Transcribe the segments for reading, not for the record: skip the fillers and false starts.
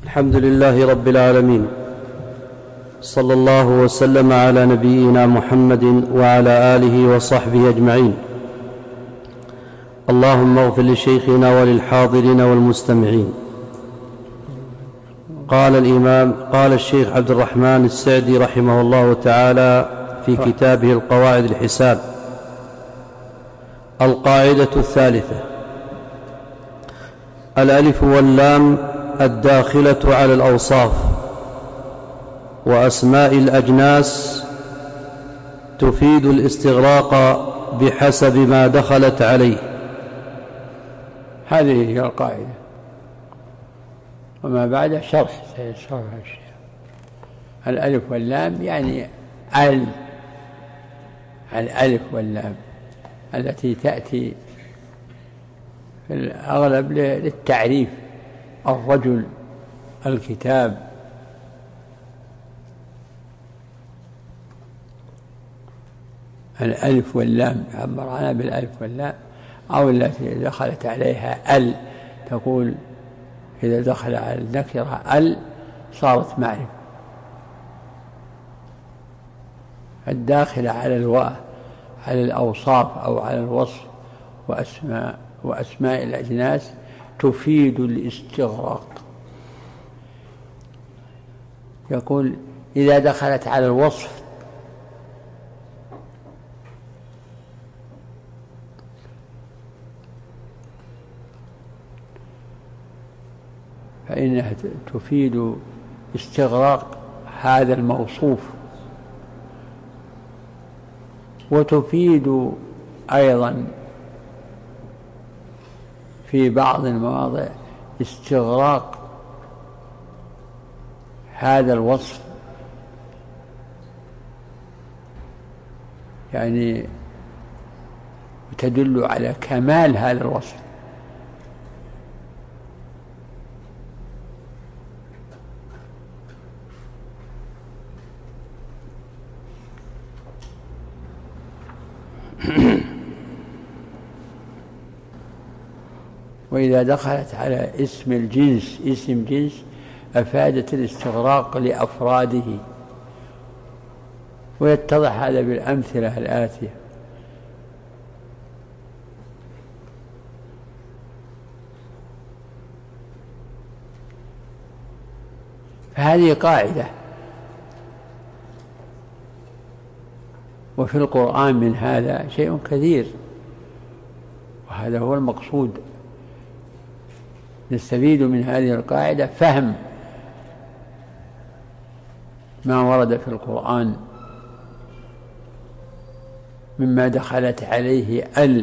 الحمد لله رب العالمين، صلى الله وسلم على نبينا محمد وعلى آله وصحبه أجمعين. اللهم اغفر لشيخنا وللحاضرين والمستمعين. قال الشيخ عبد الرحمن السعدي رحمه الله تعالى في كتابه القواعد الحسان: القاعدة الثالثة: الألف واللام الداخلة على الأوصاف وأسماء الأجناس تفيد الاستغراق بحسب ما دخلت عليه. هذه هي القاعدة، وما بعد شرح سيشرح الشيء. الألف واللام يعني الألف واللام التي تأتي في الأغلب للتعريف: الرجل، الكتاب. الألف واللام يعبر عنها بالألف واللام، أو التي دخلت عليها تقول إذا دخل على النكرة صارت معرفة. الداخلة على الأوصاف أو على الوصف وأسماء الأجناس تفيد الاستغراق. يقول إذا دخلت على الوصف فإنها تفيد استغراق هذا الموصوف، وتفيد أيضا في بعض المواضع استغراق هذا الوصف، يعني تدل على كمال هذا الوصف. وإذا دخلت على اسم الجنس اسم جنس أفادت الاستغراق لأفراده، ويتضح هذا بالأمثلة الآتية: فهذه قاعدة، وفي القرآن من هذا شيء كثير، وهذا هو المقصود. نستفيد من هذه القاعدة فهم ما ورد في القرآن مما دخلت عليه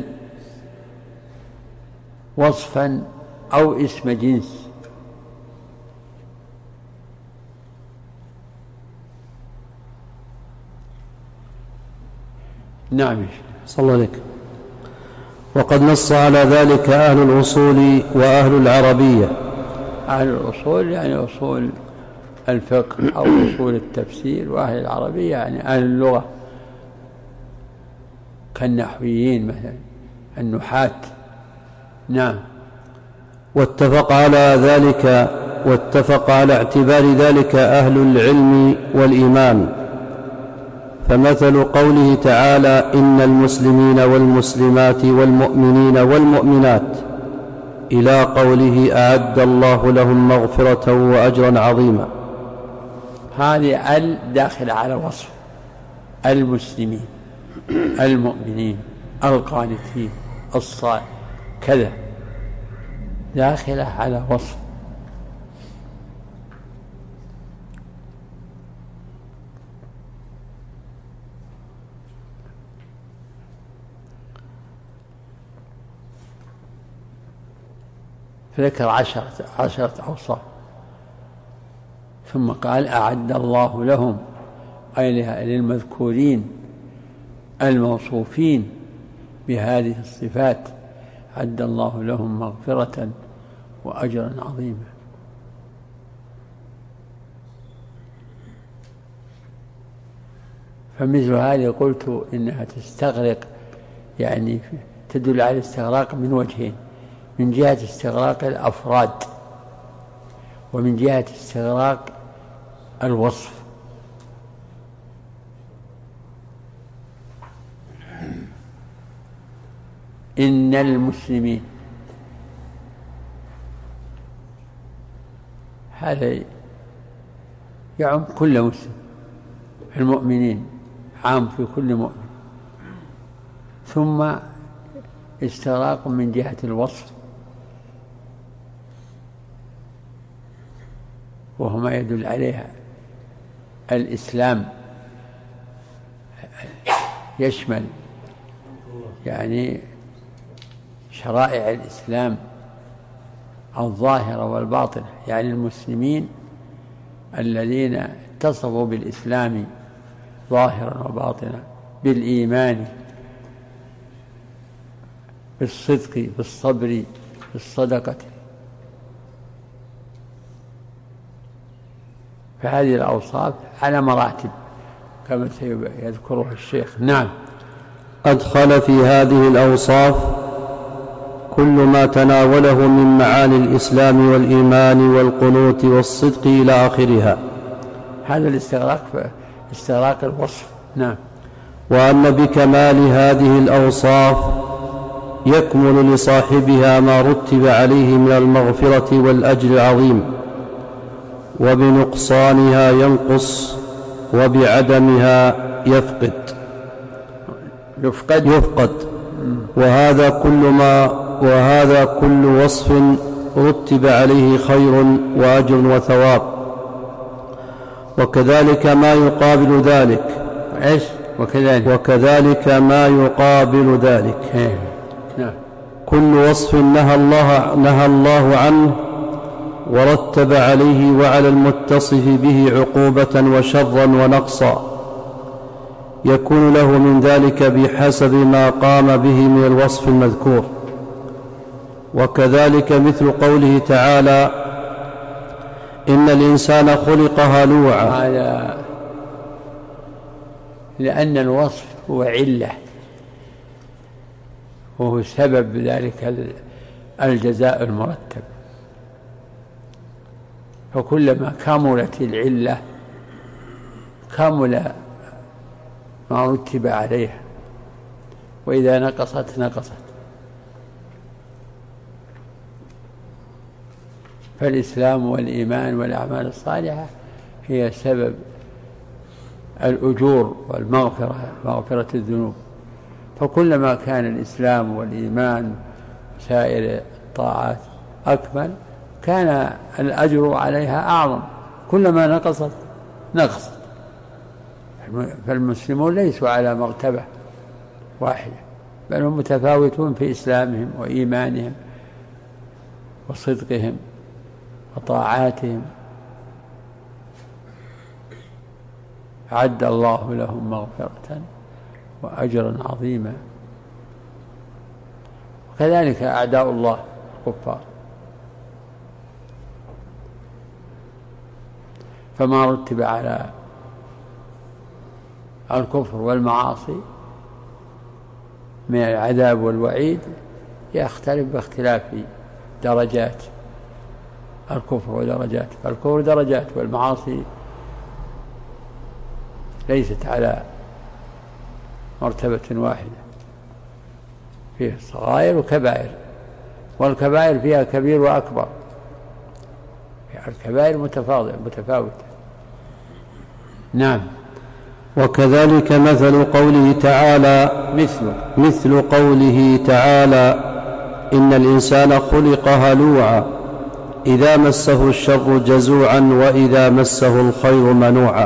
وصفا أو اسم جنس. نعم. صلى الله عليك. وقد نص على ذلك أهل الأصول وأهل العربية. أهل الأصول يعني أصول الفقه أو أصول التفسير، وأهل العربية يعني أهل اللغة كالنحويين مثلا، النحاة. نعم. واتفق على اعتبار ذلك أهل العلم والإيمان. فمثل قوله تعالى: إن المسلمين والمسلمات والمؤمنين والمؤمنات، إلى قوله: أعد الله لهم مغفرة وأجرا عظيما. هذه داخلة على وصف المسلمين، المؤمنين، القانتين، الصالحين، كذا داخلة على وصف. فذكر 10 أوصاف، ثم قال: أعد الله لهم، أي للمذكورين الموصوفين بهذه الصفات، أعد الله لهم مغفرة وأجرا عظيما. فمثل هذه قلت إنها تستغرق، يعني تدل على الاستغراق من وجهين: من جهة استغراق الأفراد، ومن جهة استغراق الوصف. إن المسلمين، هذا يعم كل مسلم، المؤمنين عام في كل مؤمن. ثم استغراق من جهة الوصف، وهو ما يدل عليها الإسلام، يشمل يعني شرائع الإسلام الظاهرة والباطنة، يعني المسلمين الذين اتصفوا بالإسلام ظاهرا وباطنا، بالإيمان، بالصدق، بالصبر، بالصدقة. فهذه الأوصاف على مراتب كما سيذكرها الشيخ. نعم. أدخل في هذه الأوصاف كل ما تناوله من معاني الإسلام والإيمان والقنوت والصدق إلى آخرها. هذا استغراق الوصف. نعم. وأن بكمال هذه الأوصاف يكمل لصاحبها ما رتب عليه من المغفرة والأجر العظيم، وبنقصانها ينقص، وبعدمها يفقد. وهذا كل وصف رتب عليه خير وأجر وثواب، وكذلك ما يقابل ذلك. وكذلك ما يقابل ذلك. كل وصف نهى الله عنه ورتب عليه وعلى المتصف به عقوبة وشرا ونقصا، يكون له من ذلك بحسب ما قام به من الوصف المذكور. وكذلك مثل قوله تعالى: إن الإنسان خلق هلوعا. هذا لأن الوصف هو علة، وهو سبب ذلك الجزاء المرتب، فكلما كملت العلة كمل ما رتب عليها، وإذا نقصت. فالإسلام والإيمان والأعمال الصالحة هي سبب الأجور والمغفرة، مغفرة الذنوب. فكلما كان الإسلام والإيمان وسائر الطاعات أكمل كان الأجر عليها أعظم، كلما نقصت. فالمسلمون ليسوا على مرتبة واحدة، بل هم متفاوتون في إسلامهم وإيمانهم وصدقهم وطاعاتهم. أعد الله لهم مغفرة وأجرا عظيما. وكذلك أعداء الله الكفار، فما رتب على الكفر والمعاصي من العذاب والوعيد يختلف باختلاف درجات الكفر ودرجات، فالكفر درجات، والمعاصي ليست على مرتبة واحدة، فيها صغائر وكبائر، والكبائر فيها كبير وأكبر، الكبائر متفاوتة. نعم. وكذلك مثل قوله تعالى مثل قوله تعالى: إن الإنسان خلق هلوعا إذا مسه الشر جزوعا وإذا مسه الخير منوعا،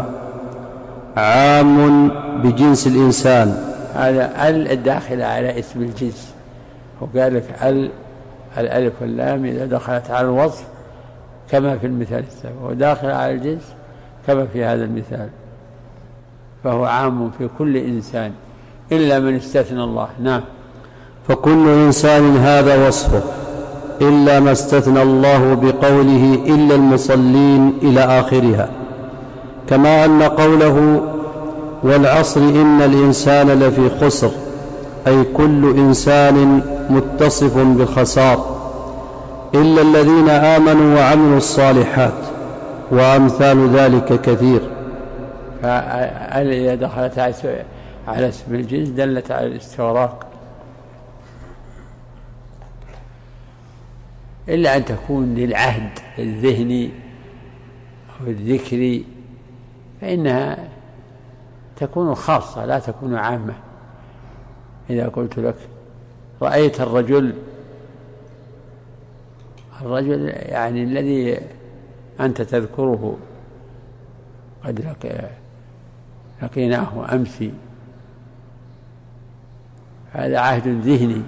عام بجنس الإنسان. هذا الداخل على اسم الجنس، وقال لك الألف واللام إذا دخلت على الوصف كما في المثال السابق، وداخل على الجنس كما في هذا المثال، فهو عام في كل إنسان إلا من استثنى الله. نعم. فكل إنسان هذا وصفه إلا ما استثنى الله بقوله: إلا المصلين إلى آخرها. كما أن قوله: والعصر إن الإنسان لفي خسر، أي كل إنسان متصف بالخسار إلا الذين آمنوا وعملوا الصالحات. وأمثال ذلك كثير. فال إذا دخلت على اسم الجنس دلت على الاستغراق، إلا أن تكون للعهد الذهني أو الذكري فإنها تكون خاصة لا تكون عامة. إذا قلت لك رأيت الرجل يعني الذي أنت تذكره قد لقيناه أمس، هذا عهد ذهني.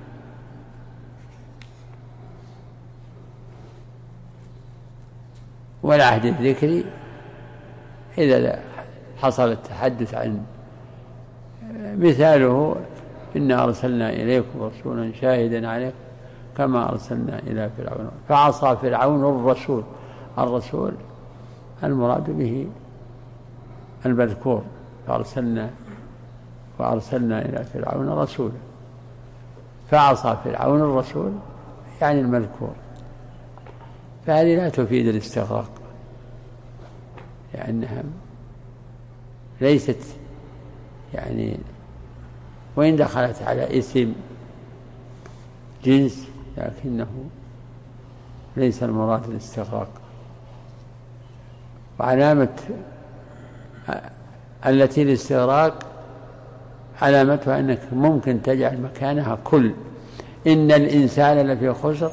والعهد الذكري إذا حصل التحدث عن مثاله إنا أرسلنا إليكم رسولا شاهدا عليكم كما أرسلنا إلى فرعون فعصى فرعون الرسول المراد به المذكور، وأرسلنا إلى فرعون رسولا، فعصى فرعون الرسول يعني المذكور. فهذه لا تفيد الاستغراق، لأنها ليست يعني وإن دخلت على اسم جنس لكنه ليس المراد الاستغراق. وعلامة التي الاستغراق علامتها أنك ممكن تجعل مكانها كل. إن الإنسان لفي خسر،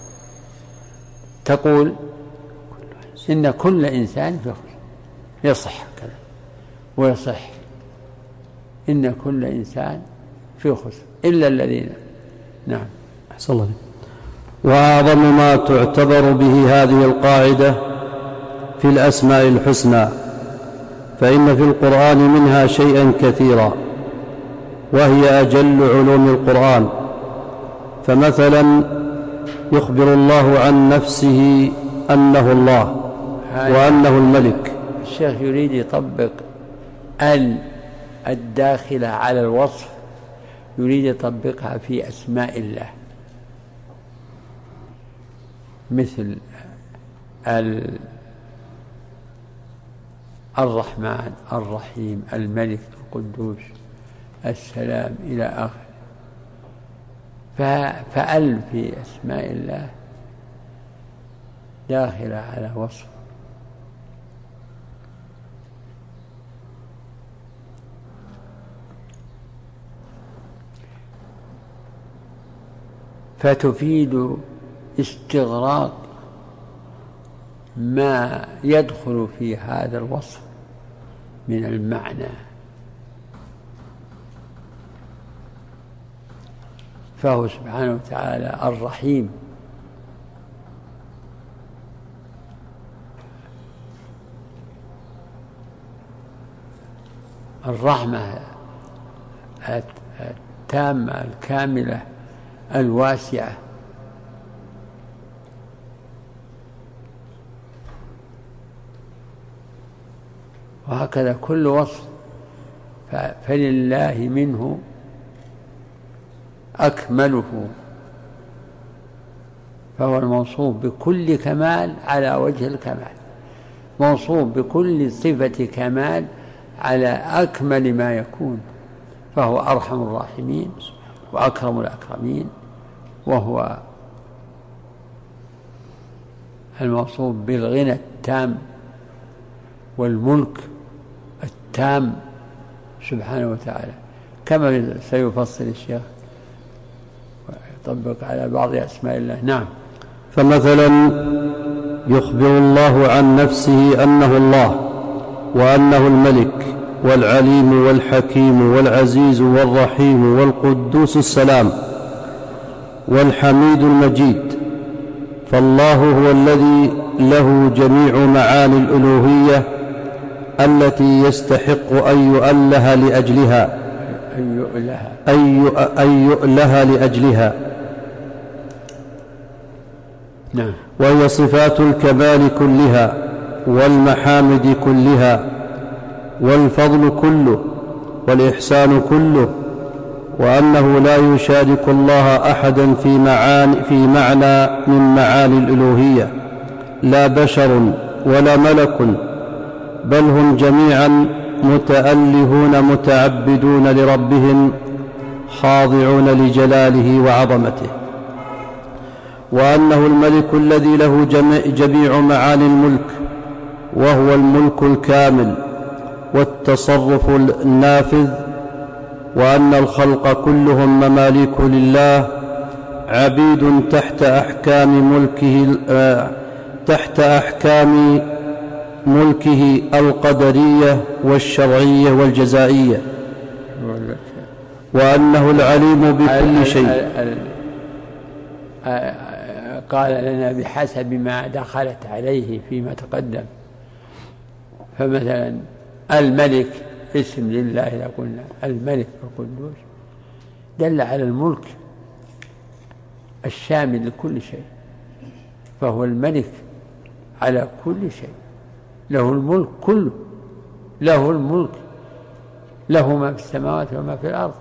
تقول إن كل إنسان في خسر، يصح كذا ويصح إن كل إنسان في خسر إلا الذين. نعم. أحسن الله. وأعظم ما تعتبر به هذه القاعدة في الأسماء الحسنى، فإن في القرآن منها شيئا كثيرا وهي أجل علوم القرآن. فمثلا يخبر الله عن نفسه أنه الله وأنه الملك. الشيخ يريد يطبق الداخلة على الوصف، يريد يطبقها في أسماء الله، مثل الرحمن الرحيم الملك القدوس السلام إلى آخر. فأل في أسماء الله داخلة على وصف. فتفيد استغراق ما يدخل في هذا الوصف من المعنى. فهو سبحانه وتعالى الرحيم، الرحمة التامة الكاملة الواسعة. وهكذا كل وصف فلله منه أكمله، فهو الموصوف بكل كمال على وجه الكمال، موصوف بكل صفة كمال على أكمل ما يكون، فهو أرحم الراحمين وأكرم الأكرمين، وهو الموصوف بالغنى التام والملك التام سبحانه وتعالى، كما سيفصل الشيخ ويطبق على بعض أسماء الله. نعم. فمثلا يخبر الله عن نفسه أنه الله وأنه الملك والعليم والحكيم والعزيز والرحيم والقدوس السلام والحميد المجيد. فالله هو الذي له جميع معاني الألوهية التي يستحق أن يؤله لأجلها نعم. وهي صفات الكمال كلها والمحامد كلها والفضل كله والإحسان كله، وأنه لا يشارك الله أحدا في معنى من معاني الألوهية، لا بشر ولا ملك، بل هم جميعا متألهون متعبدون لربهم خاضعون لجلاله وعظمته، وأنه الملك الذي له جميع معاني الملك، وهو الملك الكامل والتصرف النافذ، وأن الخلق كلهم مماليك لله عبيد تحت أحكام ملكه القدرية والشرعية والجزائية، وأنه العليم بكل شيء. قال لنا بحسب ما دخلت عليه فيما تقدم. فمثلا الملك اسم لله، إذا قلنا الملك القدوس دل على الملك الشامل لكل شيء، فهو الملك على كل شيء، له الملك كله، له الملك، له ما في السماوات وما في الأرض.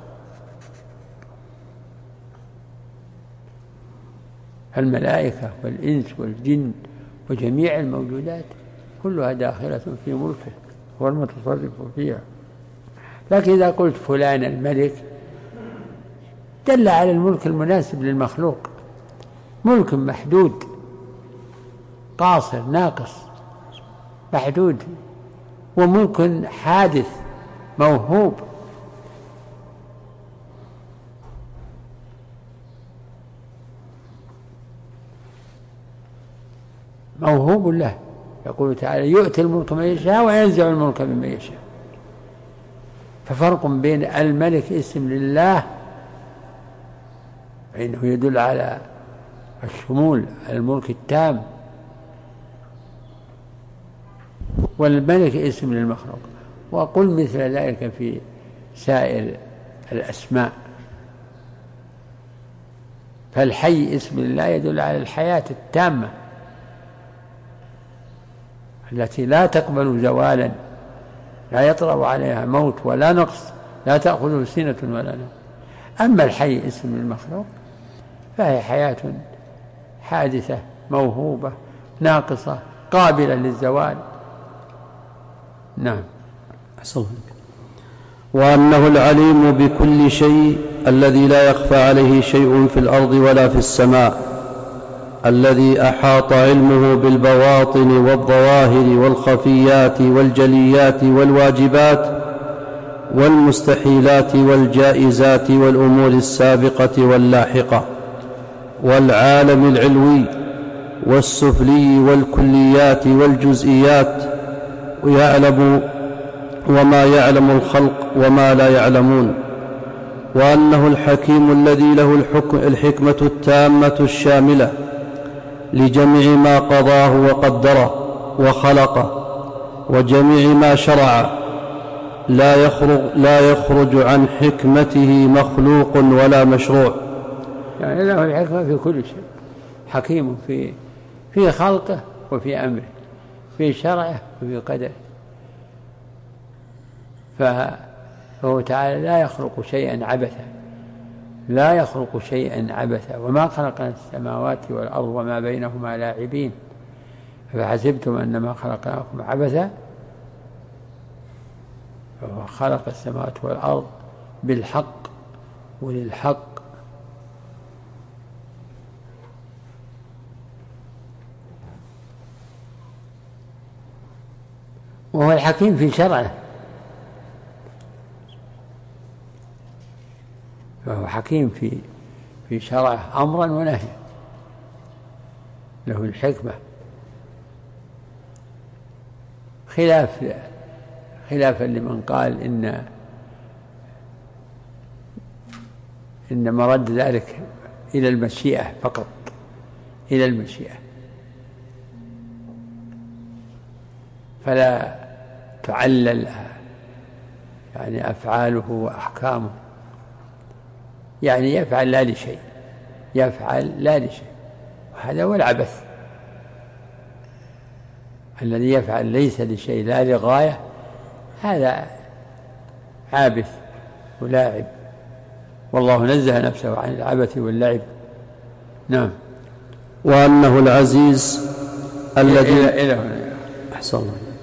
الملائكة والإنس والجن وجميع الموجودات كلها داخلة في ملكه، هو المتصرف فيها. لكن إذا قلت فلان الملك دل على الملك المناسب للمخلوق، ملك محدود قاصر ناقص محدود، وملك حادث موهوب. موهوب له، يقول تعالى يؤتي الملك من يشاء وينزع الملك ممن يشاء. ففرق بين الملك اسم لله فإنه يدل على الشمول، الملك التام، والملك اسم للمخلوق. وقل مثل ذلك في سائر الأسماء. فالحي اسم الله يدل على الحياة التامة التي لا تقبل زوالا، لا يطرأ عليها موت ولا نقص، لا تأخذه سنة ولا نوم. أما الحي اسم المخلوق فهي حياة حادثة موهوبة ناقصة قابلة للزوال. نعم. وأنه العليم بكل شيء الذي لا يخفى عليه شيء في الأرض ولا في السماء، الذي أحاط علمه بالبواطن والظواهر والخفيات والجليات والواجبات والمستحيلات والجائزات والأمور السابقة واللاحقة، والعالم العلوي والسفلي والكليات والجزئيات، ويعلم وما يعلم الخلق وما لا يعلمون. وأنه الحكيم الذي له الحكمة التامة الشاملة لجميع ما قضاه وقدره وخلقه، وجميع ما شرع، لا يخرج عن حكمته مخلوق ولا مشروع. يعني له الحكمة في كل شيء، حكيم في خلقه وفي أمره، في شرعه وفي قدره. فهو تعالى لا يخلق شيئا عبثا، لا يخلق شيئا عبثا. وما خلقنا السماوات والأرض وما بينهما لاعبين، فحسبتم أنما خلقناكم عبثا. فهو خلق السماوات والأرض بالحق وللحق. وهو الحكيم في شرعه، فهو حكيم في شرعه أمرا ونهيا، له الحكمة، خلافا لمن قال إن مرد ذلك إلى المشيئة فقط، إلى المشيئة، فلا تعلل يعني أفعاله وأحكامه. يعني يفعل لا لشيء، يفعل لا لشيء، وهذا هو العبث الذي يفعل ليس لشيء لا لغاية، هذا عابث ولاعب، والله نزه نفسه عن العبث واللعب. نعم. وأنه العزيز الذي أحسن الله.